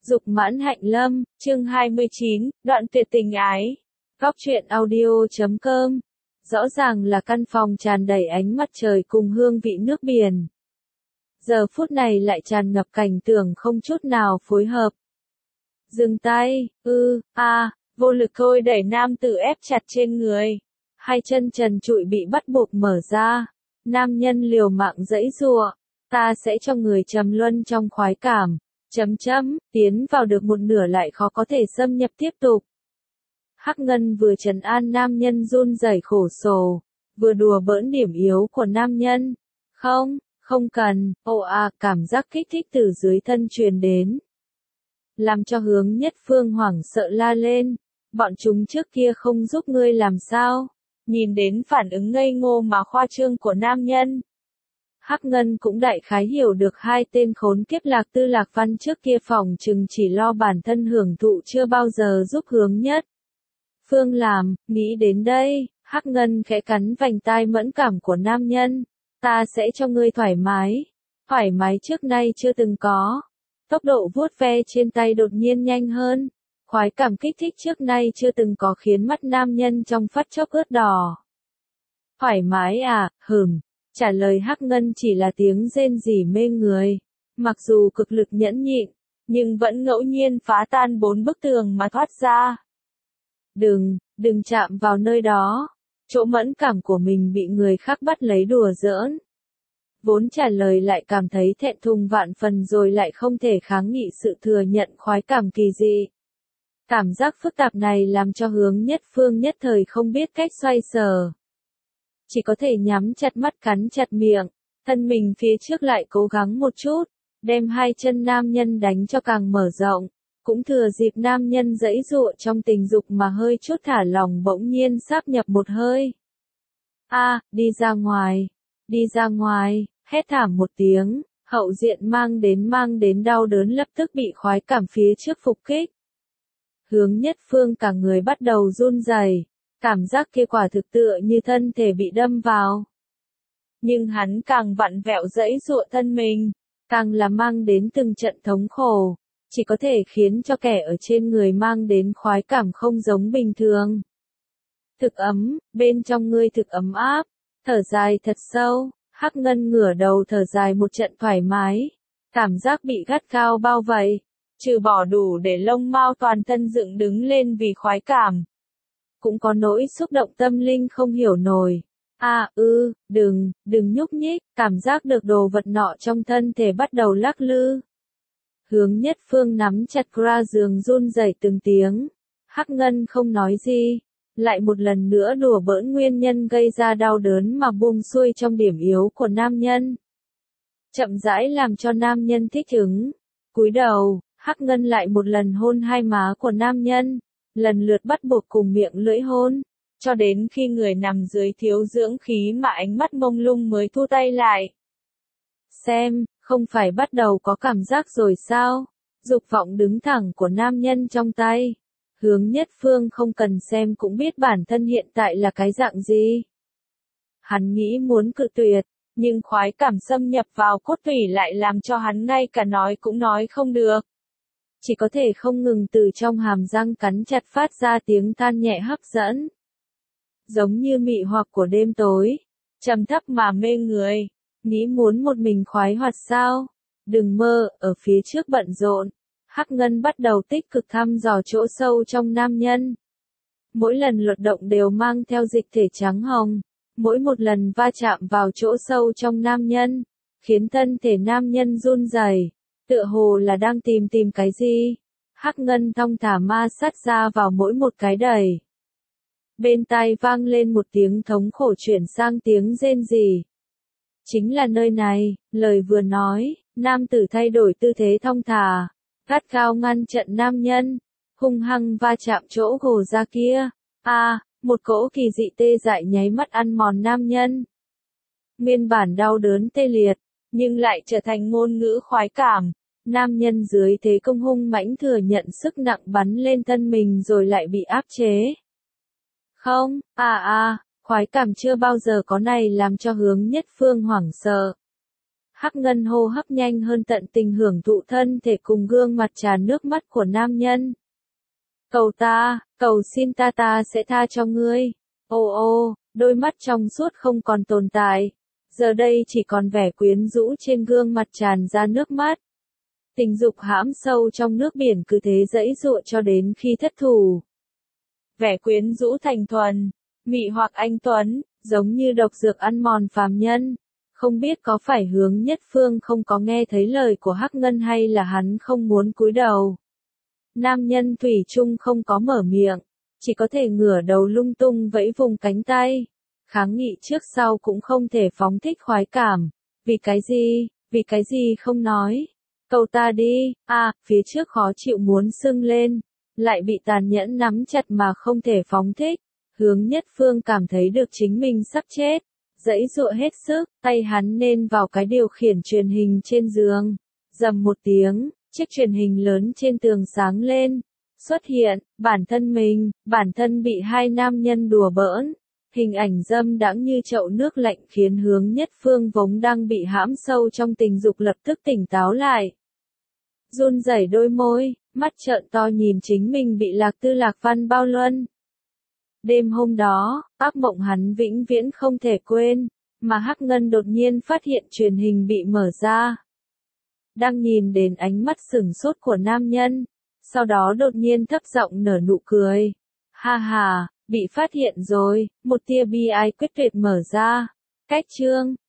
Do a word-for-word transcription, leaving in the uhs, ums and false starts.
Dục mãn hạnh lâm, chương hai mươi chín, đoạn tuyệt tình ái. Góc truyện audio chấm com. Rõ ràng là căn phòng tràn đầy ánh mặt trời cùng hương vị nước biển. Giờ phút này lại tràn ngập cảnh tượng không chút nào phối hợp. Dừng tay, ư, a, vô lực thôi đẩy nam tử ép chặt trên người. Hai chân trần trụi bị bắt buộc mở ra. Nam nhân liều mạng giãy giụa. Ta sẽ cho người trầm luân trong khoái cảm. Chấm chấm, tiến vào được một nửa lại khó có thể xâm nhập tiếp tục. Hắc Ngân vừa trấn an nam nhân run rẩy khổ sổ, vừa đùa bỡn điểm yếu của nam nhân. Không, không cần, ồ à, cảm giác kích thích từ dưới thân truyền đến. Làm cho Hướng Nhất Phương hoảng sợ la lên, bọn chúng trước kia không giúp ngươi làm sao? Nhìn đến phản ứng ngây ngô mà khoa trương của nam nhân. Hắc Ngân cũng đại khái hiểu được hai tên khốn kiếp Lạc Tư Lạc Văn trước kia phòng chừng chỉ lo bản thân hưởng thụ chưa bao giờ giúp Hướng Nhất Phương làm, nghĩ đến đây, Hắc Ngân khẽ cắn vành tai mẫn cảm của nam nhân, ta sẽ cho ngươi thoải mái, thoải mái trước nay chưa từng có. Tốc độ vuốt ve trên tay đột nhiên nhanh hơn, khoái cảm kích thích trước nay chưa từng có khiến mắt nam nhân trong phút chốc ướt đỏ. Thoải mái à, hừm. Trả lời Hắc Ngân chỉ là tiếng rên rỉ mê người. Mặc dù cực lực nhẫn nhịn, nhưng vẫn ngẫu nhiên phá tan bốn bức tường mà thoát ra. Đừng, đừng chạm vào nơi đó. Chỗ mẫn cảm của mình bị người khác bắt lấy đùa giỡn. Vốn trả lời lại cảm thấy thẹn thùng vạn phần rồi lại không thể kháng nghị sự thừa nhận khoái cảm kỳ dị. Cảm giác phức tạp này làm cho Hướng Nhất Phương nhất thời không biết cách xoay sở. Chỉ có thể nhắm chặt mắt cắn chặt miệng, thân mình phía trước lại cố gắng một chút, đem hai chân nam nhân đánh cho càng mở rộng, cũng thừa dịp nam nhân giãy giụa trong tình dục mà hơi chút thả lỏng bỗng nhiên sáp nhập một hơi. A, đi ra ngoài, đi ra ngoài, hét thảm một tiếng, hậu diện mang đến mang đến đau đớn lập tức bị khoái cảm phía trước phục kích. Hướng Nhất Phương cả người bắt đầu run rẩy. Cảm giác kia quả thực tựa như thân thể bị đâm vào. Nhưng hắn càng vặn vẹo giãy giụa thân mình, càng là mang đến từng trận thống khổ, chỉ có thể khiến cho kẻ ở trên người mang đến khoái cảm không giống bình thường. Thực ấm, bên trong ngươi thực ấm áp, thở dài thật sâu, Hắc Ngân ngửa đầu thở dài một trận thoải mái, cảm giác bị gắt gao bao vây, trừ bỏ đủ để lông mao toàn thân dựng đứng lên vì khoái cảm. Cũng có nỗi xúc động tâm linh không hiểu nổi. À, ư, đừng, đừng nhúc nhích, cảm giác được đồ vật nọ trong thân thể bắt đầu lắc lư. Hướng Nhất Phương nắm chặt ra giường run rẩy từng tiếng. Hắc Ngân không nói gì, lại một lần nữa đùa bỡn nguyên nhân gây ra đau đớn mà buông xuôi trong điểm yếu của nam nhân. Chậm rãi làm cho nam nhân thích ứng. Cúi đầu, Hắc Ngân lại một lần hôn hai má của nam nhân. Lần lượt bắt buộc cùng miệng lưỡi hôn, cho đến khi người nằm dưới thiếu dưỡng khí mà ánh mắt mông lung mới thu tay lại. Xem, không phải bắt đầu có cảm giác rồi sao? Dục vọng đứng thẳng của nam nhân trong tay. Hướng Nhất Phương không cần xem cũng biết bản thân hiện tại là cái dạng gì. Hắn nghĩ muốn cự tuyệt, nhưng khoái cảm xâm nhập vào cốt tủy lại làm cho hắn ngay cả nói cũng nói không được. Chỉ có thể không ngừng từ trong hàm răng cắn chặt phát ra tiếng than nhẹ hấp dẫn. Giống như mị hoặc của đêm tối, trầm thấp mà mê người, nghĩ muốn một mình khoái hoạt sao? Đừng mơ, ở phía trước bận rộn, Hắc Ngân bắt đầu tích cực thăm dò chỗ sâu trong nam nhân. Mỗi lần luật động đều mang theo dịch thể trắng hồng, mỗi một lần va chạm vào chỗ sâu trong nam nhân, khiến thân thể nam nhân run rẩy. Tựa hồ là đang tìm tìm cái gì. Hắc Ngân thong thả ma sát ra vào mỗi một cái đầy. Bên tai vang lên một tiếng thống khổ chuyển sang tiếng rên rỉ. Chính là nơi này, lời vừa nói, nam tử thay đổi tư thế thong thả, gắt gao ngăn trận nam nhân, hung hăng va chạm chỗ gồ ra kia. A, à, một cỗ kỳ dị tê dại nháy mắt ăn mòn nam nhân. Nguyên bản đau đớn tê liệt, nhưng lại trở thành ngôn ngữ khoái cảm. Nam nhân dưới thế công hung mãnh thừa nhận sức nặng bắn lên thân mình rồi lại bị áp chế. Không, à à, khoái cảm chưa bao giờ có này làm cho Hướng Nhất Phương hoảng sợ. Hắc Ngân hô hấp nhanh hơn tận tình hưởng thụ thân thể cùng gương mặt tràn nước mắt của nam nhân. Cầu ta, cầu xin ta ta sẽ tha cho ngươi. Ô ô, đôi mắt trong suốt không còn tồn tại. Giờ đây chỉ còn vẻ quyến rũ trên gương mặt tràn ra nước mắt. Tình dục hãm sâu trong nước biển cứ thế giãy giụa cho đến khi thất thủ. Vẻ quyến rũ thành thuần, mị hoặc anh tuấn, giống như độc dược ăn mòn phàm nhân. Không biết có phải Hướng Nhất Phương không có nghe thấy lời của Hắc Ngân hay là hắn không muốn cúi đầu. Nam nhân thủy chung không có mở miệng, chỉ có thể ngửa đầu lung tung vẫy vùng cánh tay. Kháng nghị trước sau cũng không thể phóng thích khoái cảm. Vì cái gì, vì cái gì không nói. Cầu ta đi, à, phía trước khó chịu muốn sưng lên, lại bị tàn nhẫn nắm chặt mà không thể phóng thích. Hướng Nhất Phương cảm thấy được chính mình sắp chết. Giãy giụa hết sức, tay hắn nên vào cái điều khiển truyền hình trên giường. Rầm một tiếng, chiếc truyền hình lớn trên tường sáng lên. Xuất hiện, bản thân mình, bản thân bị hai nam nhân đùa bỡn. Hình ảnh dâm đãng như chậu nước lạnh khiến Hướng Nhất Phương vốn đang bị hãm sâu trong tình dục lập tức tỉnh táo lại. Run rẩy đôi môi, mắt trợn to nhìn chính mình bị Lạc Tư Lạc Văn bao luân. Đêm hôm đó, ác mộng hắn vĩnh viễn không thể quên, mà Hắc Ngân đột nhiên phát hiện truyền hình bị mở ra. Đang nhìn đến ánh mắt sửng sốt của nam nhân, sau đó đột nhiên thấp giọng nở nụ cười. Ha ha, bị phát hiện rồi, một tia bi ai quyết tuyệt mở ra. Cách chương